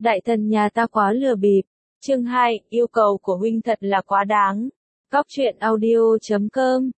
Đại thần nhà ta quá lừa bịp. Chương 2, yêu cầu của huynh thật là quá đáng. Góc truyện audio.com.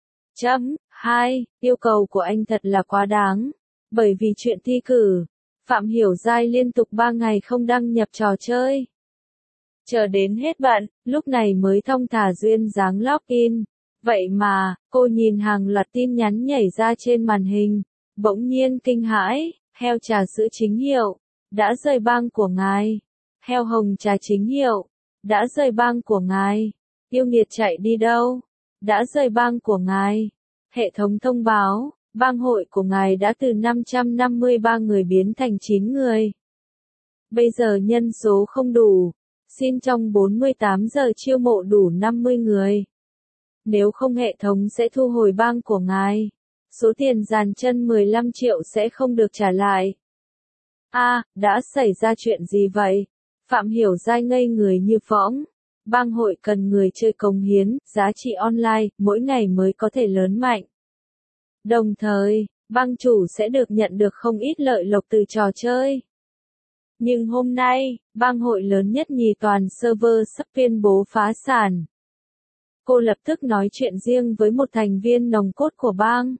2. Yêu cầu của anh thật là quá đáng. Bởi vì chuyện thi cử, Phạm Hiểu Giai liên tục 3 ngày không đăng nhập trò chơi. Chờ đến hết bận, lúc này mới thong thả duyên dáng login. Vậy mà, cô nhìn hàng loạt tin nhắn nhảy ra trên màn hình, bỗng nhiên kinh hãi, heo trà sữa chính hiệu, đã rời bang của ngài. Heo hồng trà chính hiệu, đã rời bang của ngài. Yêu nghiệt chạy đi đâu? Đã rời bang của ngài. Hệ thống thông báo, bang hội của ngài đã từ 553 người biến thành 9 người. Bây giờ nhân số không đủ, xin trong 48 giờ chiêu mộ đủ 50 người. Nếu không hệ thống sẽ thu hồi bang của ngài. Số tiền dàn chân 15 triệu sẽ không được trả lại. Đã xảy ra chuyện gì vậy? Phạm Hiểu Giai ngây người như phỗng. Bang hội cần người chơi cống hiến, giá trị online, mỗi ngày mới có thể lớn mạnh. Đồng thời, bang chủ sẽ được nhận được không ít lợi lộc từ trò chơi. Nhưng hôm nay, bang hội lớn nhất nhì toàn server sắp tuyên bố phá sản. Cô lập tức nói chuyện riêng với một thành viên nòng cốt của bang.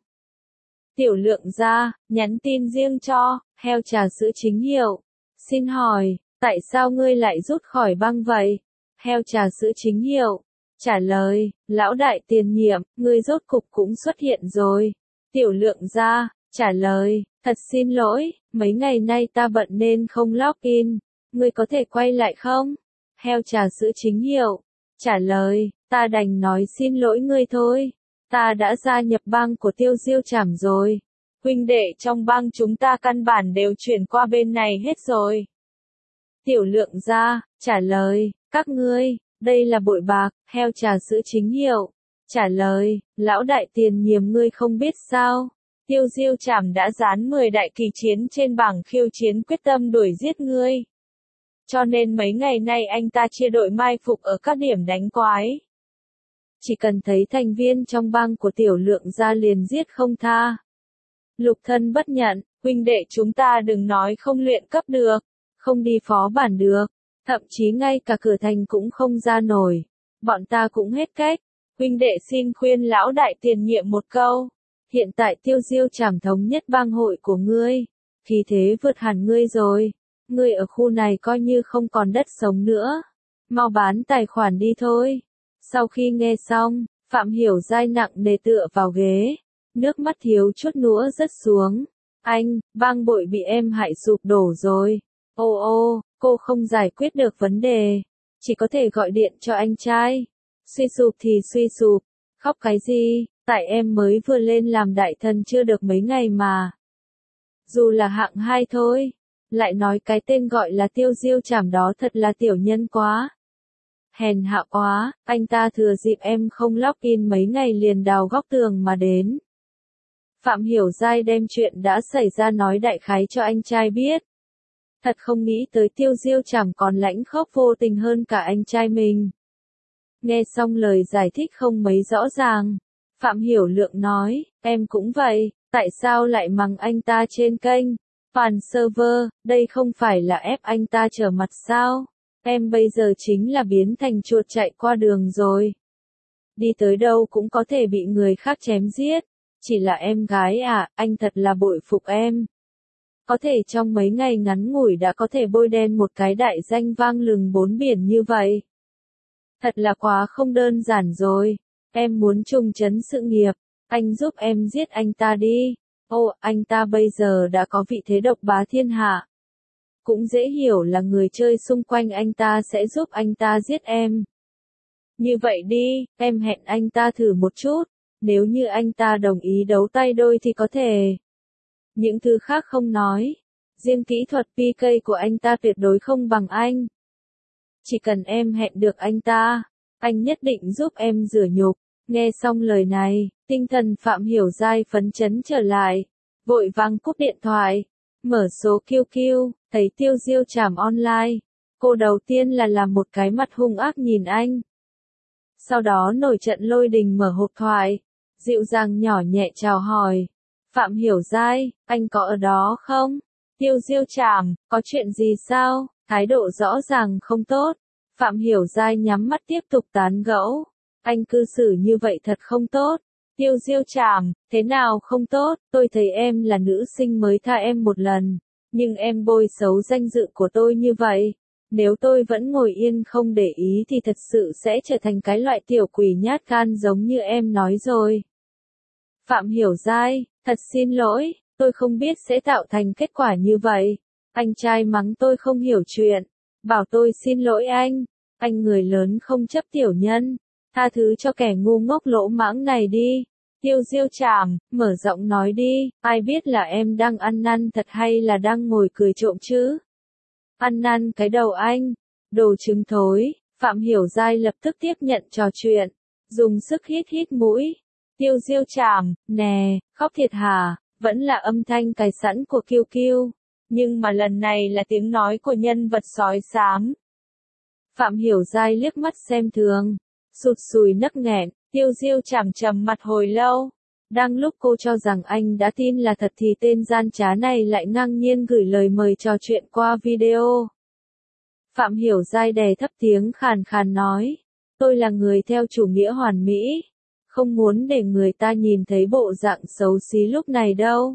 Tiểu Lượng gia, nhắn tin riêng cho, heo trà sữa chính hiệu. Xin hỏi, tại sao ngươi lại rút khỏi bang vậy? Heo trà sữa chính hiệu. Trả lời, lão đại tiền nhiệm, ngươi rốt cục cũng xuất hiện rồi. Tiểu Lượng gia, trả lời, thật xin lỗi, mấy ngày nay ta bận nên không login. Ngươi có thể quay lại không? Heo trà sữa chính hiệu. Trả lời, ta đành nói xin lỗi ngươi thôi. Ta đã gia nhập bang của Tiêu Diêu Trảm rồi. Huynh đệ trong bang chúng ta căn bản đều chuyển qua bên này hết rồi. Tiểu Lượng gia, trả lời, các ngươi, đây là bội bạc, heo trà sữa chính hiệu. Trả lời, lão đại tiền nhiệm ngươi không biết sao. Tiêu Diêu Trảm đã dán 10 đại kỳ chiến trên bảng khiêu chiến quyết tâm đuổi giết ngươi. Cho nên mấy ngày nay anh ta chia đội mai phục ở các điểm đánh quái. Chỉ cần thấy thành viên trong bang của Tiểu Lượng gia liền giết không tha. Lục thân bất nhận, huynh đệ chúng ta đừng nói không luyện cấp được, không đi phó bản được, thậm chí ngay cả cửa thành cũng không ra nổi. Bọn ta cũng hết cách. Huynh đệ xin khuyên lão đại tiền nhiệm một câu. Hiện tại Tiêu Diêu Trảm thống nhất bang hội của ngươi, khí thế vượt hẳn ngươi rồi. Ngươi ở khu này coi như không còn đất sống nữa. Mau bán tài khoản đi thôi. Sau khi nghe xong, Phạm Hiểu Giai nặng nề tựa vào ghế. Nước mắt thiếu chút nữa rớt xuống. Anh, bang bội bị em hại sụp đổ rồi. Ô, cô không giải quyết được vấn đề. Chỉ có thể gọi điện cho anh trai. Suy sụp thì suy sụp. Khóc cái gì, tại em mới vừa lên làm đại thần chưa được mấy ngày mà. Dù là hạng 2 thôi. Lại nói cái tên gọi là Tiêu Diêu Trảm đó thật là tiểu nhân quá. Hèn hạ quá, anh ta thừa dịp em không login mấy ngày liền đào góc tường mà đến. Phạm Hiểu Giai đem chuyện đã xảy ra nói đại khái cho anh trai biết. Thật không nghĩ tới Tiêu Diêu Trảm còn lãnh khốc vô tình hơn cả anh trai mình. Nghe xong lời giải thích không mấy rõ ràng, Phạm Hiểu Lượng nói, em cũng vậy, tại sao lại mắng anh ta trên kênh? Phản server, đây không phải là ép anh ta trở mặt sao? Em bây giờ chính là biến thành chuột chạy qua đường rồi. Đi tới đâu cũng có thể bị người khác chém giết. Chỉ là em gái à, anh thật là bội phục em. Có thể trong mấy ngày ngắn ngủi đã có thể bôi đen một cái đại danh vang lừng bốn biển như vậy. Thật là quá không đơn giản rồi. Em muốn trùng trấn sự nghiệp, anh giúp em giết anh ta đi. Anh ta bây giờ đã có vị thế độc bá thiên hạ. Cũng dễ hiểu là người chơi xung quanh anh ta sẽ giúp anh ta giết em. Như vậy đi, em hẹn anh ta thử một chút. Nếu như anh ta đồng ý đấu tay đôi thì có thể. Những thứ khác không nói. Riêng kỹ thuật PK của anh ta tuyệt đối không bằng anh. Chỉ cần em hẹn được anh ta, anh nhất định giúp em rửa nhục. Nghe xong lời này, tinh thần Phạm Hiểu Giai phấn chấn trở lại. Vội vàng cúp điện thoại. Mở số QQ, thấy Tiêu Diêu Trảm online. Cô đầu tiên là làm một cái mặt hung ác nhìn anh. Sau đó nổi trận lôi đình mở hộp thoại. Dịu dàng nhỏ nhẹ chào hỏi. Phạm Hiểu Giai, anh có ở đó không? Tiêu Diêu Trảm, có chuyện gì sao? thái độ rõ ràng không tốt. Phạm Hiểu Giai nhắm mắt tiếp tục tán gẫu. Anh cư xử như vậy thật không tốt. Tiêu Diêu Trảm, thế nào không tốt, tôi thấy em là nữ sinh mới tha em một lần. Nhưng em bôi xấu danh dự của tôi như vậy. Nếu tôi vẫn ngồi yên không để ý thì thật sự sẽ trở thành cái loại tiểu quỷ nhát gan giống như em nói rồi. Phạm Hiểu Giai, thật xin lỗi, tôi không biết sẽ tạo thành kết quả như vậy. Anh trai mắng tôi không hiểu chuyện. Bảo tôi xin lỗi anh người lớn không chấp tiểu nhân. Tha thứ cho kẻ ngu ngốc lỗ mãng này đi. Tiêu Diêu Trảm, mở giọng nói đi, ai biết là em đang ăn năn thật hay là đang ngồi cười trộm chứ? Ăn năn cái đầu anh, đồ trứng thối. Phạm Hiểu Giai lập tức tiếp nhận trò chuyện, dùng sức hít hít mũi. Tiêu Diêu Trảm, nè, khóc thiệt hả? Vẫn là âm thanh cài sẵn của Kiêu Kiêu, nhưng mà lần này là tiếng nói của nhân vật sói xám. Phạm Hiểu Giai liếc mắt xem thường, sụt sùi nấc nghẹn. Tiêu Diêu Trảm trầm mặt hồi lâu. Đang lúc cô cho rằng anh đã tin là thật thì tên gian trá này lại ngang nhiên gửi lời mời trò chuyện qua video. Phạm Hiểu Giai đè thấp tiếng khàn khàn nói, tôi là người theo chủ nghĩa hoàn mỹ, không muốn để người ta nhìn thấy bộ dạng xấu xí lúc này đâu.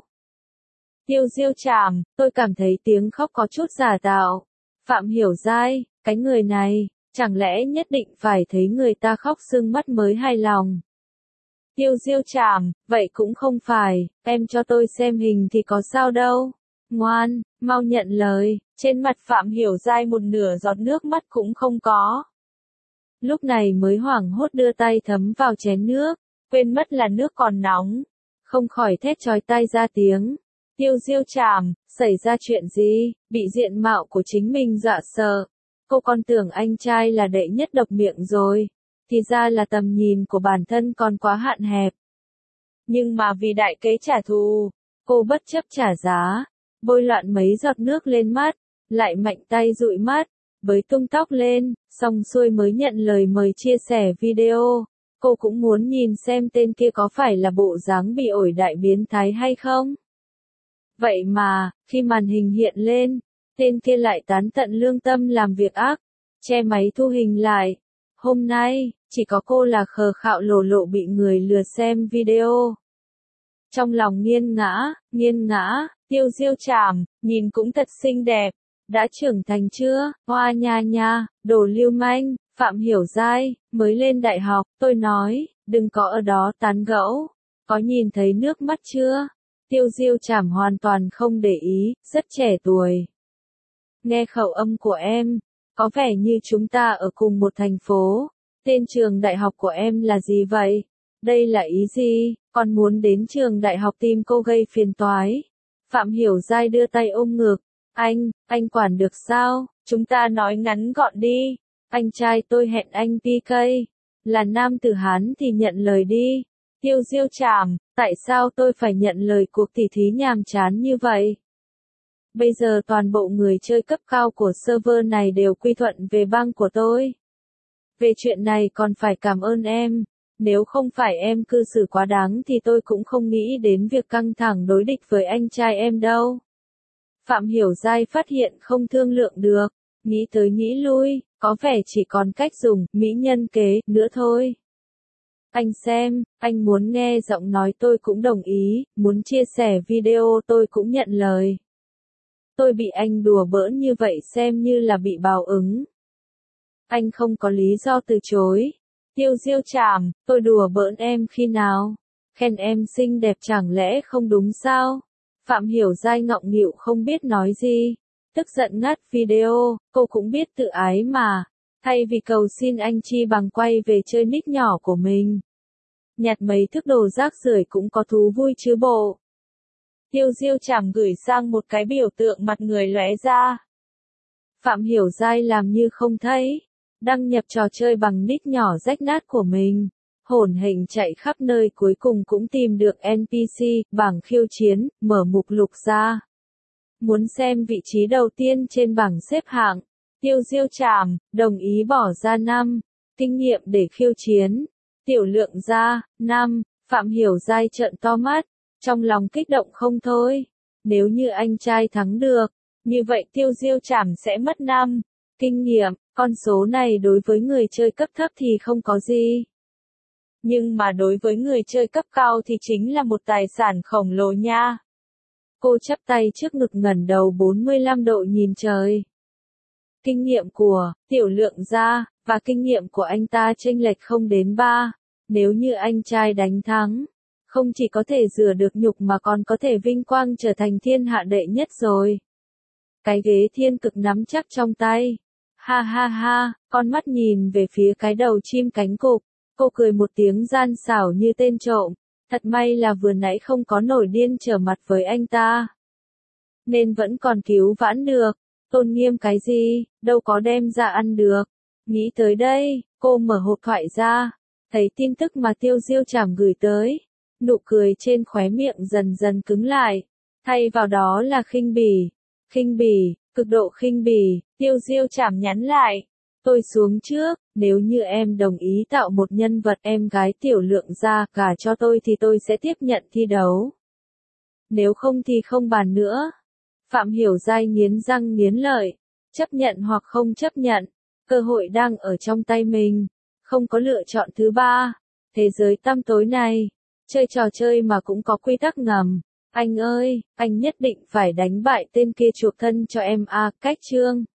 Tiêu Diêu Trảm, tôi cảm thấy tiếng khóc có chút giả tạo. Phạm Hiểu Giai, cái người này, chẳng lẽ nhất định phải thấy người ta khóc sưng mắt mới hài lòng? Tiêu Diêu Trảm, vậy cũng không phải, em cho tôi xem hình thì có sao đâu. Ngoan, mau nhận lời. Trên mặt Phạm Hiểu Giai một nửa giọt nước mắt cũng không có. Lúc này mới hoảng hốt đưa tay thấm vào chén nước, quên mất là nước còn nóng. Không khỏi thét chói tai ra tiếng. Tiêu Diêu Trảm, xảy ra chuyện gì? Bị diện mạo của chính mình dọa sợ. Cô còn tưởng anh trai là đệ nhất độc miệng rồi. Thì ra là tầm nhìn của bản thân còn quá hạn hẹp. Nhưng mà vì đại kế trả thù, cô bất chấp trả giá, bôi loạn mấy giọt nước lên mắt, lại mạnh tay dụi mắt, bới tung tóc lên, xong xuôi mới nhận lời mời chia sẻ video. Cô cũng muốn nhìn xem tên kia có phải là bộ dáng bị ổi đại biến thái hay không. Vậy mà, khi màn hình hiện lên, tên kia lại tán tận lương tâm làm việc ác, che máy thu hình lại. Hôm nay, chỉ có cô là khờ khạo lồ lộ bị người lừa xem video. Trong lòng nghiêng ngã, Tiêu Diêu Trảm, nhìn cũng thật xinh đẹp. Đã trưởng thành chưa, hoa nha nha, đồ lưu manh. Phạm Hiểu Giai, mới lên đại học, tôi nói, đừng có ở đó tán gẫu. Có nhìn thấy nước mắt chưa? Tiêu Diêu Trảm hoàn toàn không để ý, rất trẻ tuổi. Nghe khẩu âm của em, có vẻ như chúng ta ở cùng một thành phố. Tên trường đại học của em là gì vậy? Đây là ý gì? Còn muốn đến trường đại học tìm cô gây phiền toái? Phạm Hiểu Giai đưa tay ôm ngực. Anh quản được sao? Chúng ta nói ngắn gọn đi. Anh trai tôi hẹn anh PK. Là nam tử Hán thì nhận lời đi. Tiêu Diêu Trảm, tại sao tôi phải nhận lời cuộc tỉ thí nhàm chán như vậy? Bây giờ toàn bộ người chơi cấp cao của server này đều quy thuận về bang của tôi. Về chuyện này còn phải cảm ơn em. Nếu không phải em cư xử quá đáng thì tôi cũng không nghĩ đến việc căng thẳng đối địch với anh trai em đâu. Phạm Hiểu Giai phát hiện không thương lượng được. Nghĩ tới nghĩ lui, có vẻ chỉ còn cách dùng mỹ nhân kế nữa thôi. Anh xem, anh muốn nghe giọng nói tôi cũng đồng ý, muốn chia sẻ video tôi cũng nhận lời. Tôi bị anh đùa bỡn như vậy xem như là bị báo ứng. Anh không có lý do từ chối. Tiêu Diêu Trảm, tôi đùa bỡn em khi nào? Khen em xinh đẹp chẳng lẽ không đúng sao? Phạm Hiểu Giai ngọng nghịu không biết nói gì. Tức giận ngắt video, cô cũng biết tự ái mà. Thay vì cầu xin anh chi bằng quay về chơi nick nhỏ của mình. Nhặt mấy thức đồ rác rưởi cũng có thú vui chứ bộ. Tiêu Diêu Trảm gửi sang một cái biểu tượng mặt người lóe ra. Phạm Hiểu Giai làm như không thấy. Đăng nhập trò chơi bằng nick nhỏ rách nát của mình. Hổn hển chạy khắp nơi cuối cùng cũng tìm được NPC, bảng khiêu chiến, mở mục lục ra. Muốn xem vị trí đầu tiên trên bảng xếp hạng. Tiêu Diêu Trảm, đồng ý bỏ ra 5. Kinh nghiệm để khiêu chiến. Tiểu lượng ra, 5. Phạm Hiểu Giai trợn to mắt. Trong lòng kích động không thôi. Nếu như anh trai thắng được, Như vậy Tiêu Diêu Trảm sẽ mất 5 kinh nghiệm, con số này đối với người chơi cấp thấp thì không có gì. Nhưng mà đối với người chơi cấp cao thì chính là một tài sản khổng lồ nha. Cô chắp tay trước ngực ngẩng đầu 45 độ nhìn trời. Kinh nghiệm của Tiểu Lượng gia và kinh nghiệm của anh ta chênh lệch không đến 3. Nếu như anh trai đánh thắng, không chỉ có thể rửa được nhục mà còn có thể vinh quang trở thành thiên hạ đệ nhất rồi. Cái ghế thiên cực nắm chắc trong tay. Ha ha ha, con mắt nhìn về phía cái đầu chim cánh cụt. Cô cười một tiếng gian xảo như tên trộm. Thật may là vừa nãy không có nổi điên trở mặt với anh ta. Nên vẫn còn cứu vãn được. Tôn nghiêm cái gì, đâu có đem ra ăn được. Nghĩ tới đây, cô mở hộp thoại ra. Thấy tin tức mà Tiêu Diêu Trảm gửi tới. Nụ cười trên khóe miệng dần dần cứng lại. Thay vào đó là khinh bỉ. Khinh bỉ, cực độ khinh bỉ. Tiêu Diêu Trảm nhắn lại. Tôi xuống trước, nếu như em đồng ý tạo một nhân vật em gái Tiểu Lượng gia gả cho tôi thì tôi sẽ tiếp nhận thi đấu. Nếu không thì không bàn nữa. Phạm Hiểu Giai nghiến răng nghiến lợi. Chấp nhận hoặc không chấp nhận. Cơ hội đang ở trong tay mình. Không có lựa chọn thứ ba. Thế giới tăm tối này. Chơi trò chơi mà cũng có quy tắc ngầm. Anh ơi, anh nhất định phải đánh bại tên kia chuộc thân cho em à, cách chương.